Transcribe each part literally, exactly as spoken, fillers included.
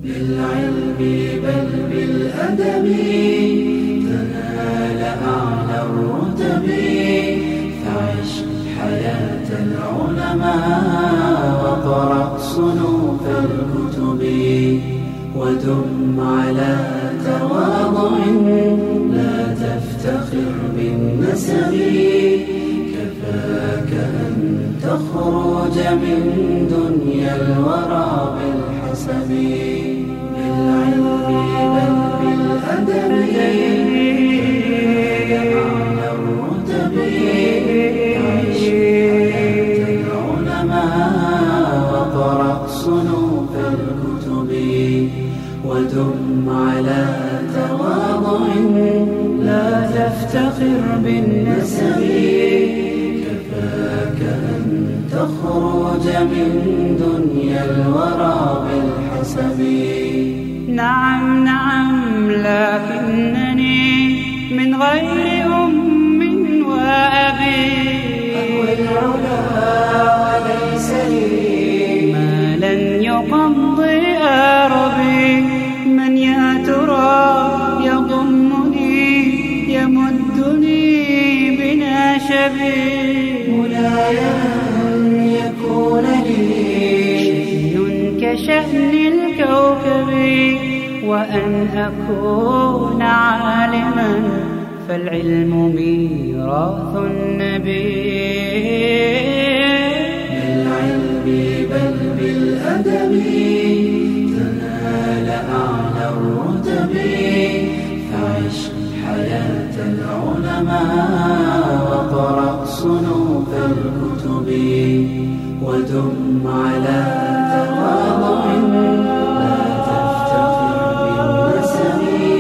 بالعلم بل بالأدب تنال أعلى الرتب. فعش حياة العلماء وقرأ صنوف الكتب. ودم على تواضع لا تفتخر بالنسب. كفاك أن تخرج من دنيا الورى بالحسب. بالعلم بل بالأدب أعلى الرتب. عش حياة العلماء وقرأ صنوف الكتب. ودم على تواضع لا تفتخر بالنسب. كفاك أن تخرج من دنيا الورى بالحسب. نعم نعم لكنني من غير أم وأبي. أهوى العلا وليس لي ما لن يقضي أربي. من يا ترى يضمني يمدني بناشبي. مولاي أن يكون لي شأن كشأن الكوكب. وأن أكون عالما فالعلم ميراث النبي. بالعلم بل بالأدب تنال أعلى الرتب. فعش حياة العلماء وقرأ صنوف الكتب. ودم على تواضع لا تفتخر بالنسب.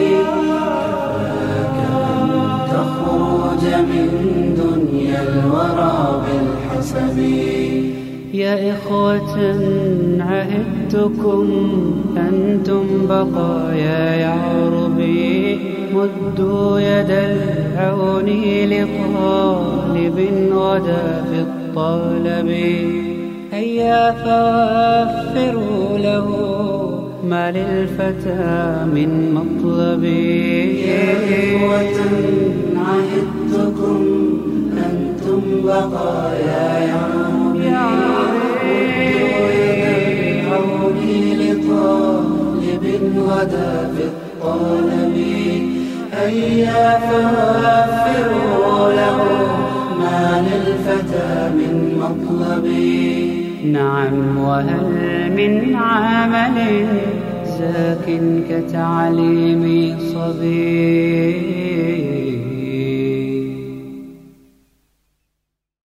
كفاك أن تخرج من دنيا الورى بالحسب. يا إخوة عهدتكم أنتم بقايا يعربي. مدوا يد العون لطالب غدا في الطلب. هيا فوفروا له ما للفتى من مطلب. يا إخوة عهدتكم أنتم بقايا يعربي. مدوا يد العون لطالب غدا في الطلب. هيا فوفروا له ما للفتى من مطلب. نعم وهل من عمل زاك كتعليم صبي.